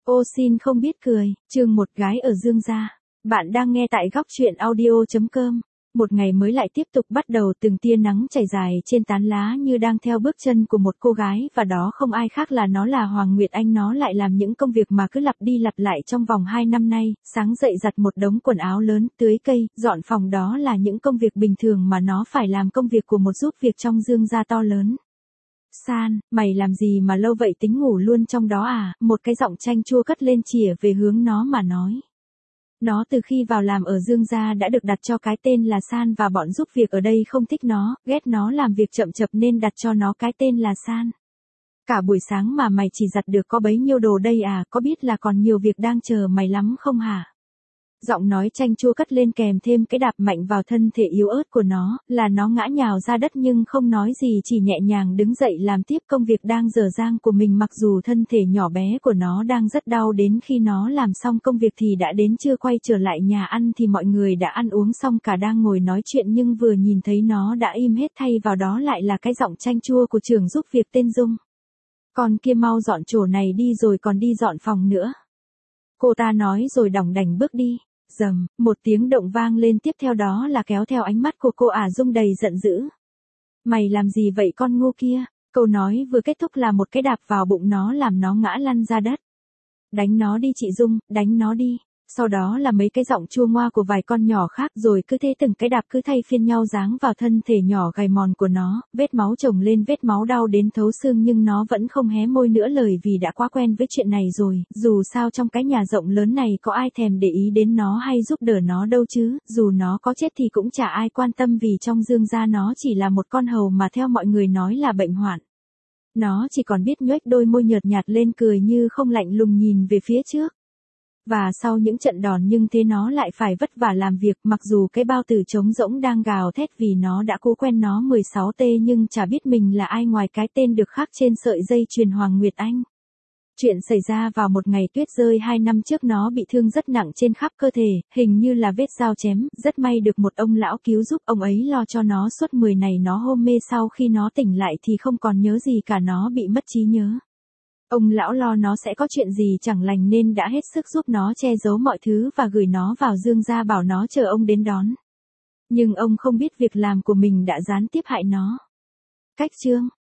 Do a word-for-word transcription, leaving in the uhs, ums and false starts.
Ô xin không biết cười, chương một gái ở Dương gia. Bạn đang nghe tại góc truyện audio.com. Một ngày mới lại tiếp tục bắt đầu, từng tia nắng chảy dài trên tán lá như đang theo bước chân của một cô gái, và đó không ai khác là nó là Hoàng Nguyệt Anh. Nó lại làm những công việc mà cứ lặp đi lặp lại trong vòng hai năm nay, sáng dậy giặt một đống quần áo lớn, tưới cây, dọn phòng, đó là những công việc bình thường mà nó phải làm, công việc của một giúp việc trong Dương gia to lớn. San, mày làm gì mà lâu vậy, tính ngủ luôn trong đó à? Một cái giọng chanh chua cất lên chìa về hướng nó mà nói. Nó từ khi vào làm ở Dương gia đã được đặt cho cái tên là San, và bọn giúp việc ở đây không thích nó, ghét nó làm việc chậm chập nên đặt cho nó cái tên là San. Cả buổi sáng mà mày chỉ giặt được có bấy nhiêu đồ đây à, có biết là còn nhiều việc đang chờ mày lắm không hả? Giọng nói chanh chua cất lên kèm thêm cái đạp mạnh vào thân thể yếu ớt của nó, là nó ngã nhào ra đất nhưng không nói gì, chỉ nhẹ nhàng đứng dậy làm tiếp công việc đang dở dang của mình. Mặc dù thân thể nhỏ bé của nó đang rất đau, đến khi nó làm xong công việc thì đã đến trưa. Quay trở lại nhà ăn thì mọi người đã ăn uống xong, cả đang ngồi nói chuyện nhưng vừa nhìn thấy nó đã im hết, thay vào đó lại là cái giọng chanh chua của trưởng giúp việc tên Dung. Con kia mau dọn chỗ này đi rồi còn đi dọn phòng nữa. Cô ta nói rồi đỏng đảnh bước đi. Dầm, một tiếng động vang lên, tiếp theo đó là kéo theo ánh mắt của cô ả Dung đầy giận dữ. Mày làm gì vậy con ngu kia? Câu nói vừa kết thúc là một cái đạp vào bụng nó làm nó ngã lăn ra đất. Đánh nó đi chị Dung, đánh nó đi. Sau đó là mấy cái giọng chua ngoa của vài con nhỏ khác, rồi cứ thế từng cái đạp cứ thay phiên nhau giáng vào thân thể nhỏ gầy mòn của nó, vết máu chồng lên vết máu, đau đến thấu xương, nhưng nó vẫn không hé môi nữa lời vì đã quá quen với chuyện này rồi. Dù sao trong cái nhà rộng lớn này có ai thèm để ý đến nó hay giúp đỡ nó đâu chứ, dù nó có chết thì cũng chả ai quan tâm, vì trong Dương gia nó chỉ là một con hầu mà theo mọi người nói là bệnh hoạn. Nó chỉ còn biết nhoếch đôi môi nhợt nhạt lên cười như không, lạnh lùng nhìn về phía trước. Và sau những trận đòn nhưng thế nó lại phải vất vả làm việc, mặc dù cái bao tử trống rỗng đang gào thét vì nó đã cố quen nó mười sáu tê, nhưng chả biết mình là ai ngoài cái tên được khắc trên sợi dây chuyền Hoàng Nguyệt Anh. Chuyện xảy ra vào một ngày tuyết rơi hai năm trước. Nó bị thương rất nặng trên khắp cơ thể, hình như là vết dao chém, rất may được một ông lão cứu giúp, ông ấy lo cho nó suốt mười ngày. Nó hôn mê, sau khi nó tỉnh lại thì không còn nhớ gì cả, nó bị mất trí nhớ. Ông lão lo nó sẽ có chuyện gì chẳng lành nên đã hết sức giúp nó che giấu mọi thứ và gửi nó vào Dương gia, bảo nó chờ ông đến đón. Nhưng ông không biết việc làm của mình đã gián tiếp hại nó. Cách chương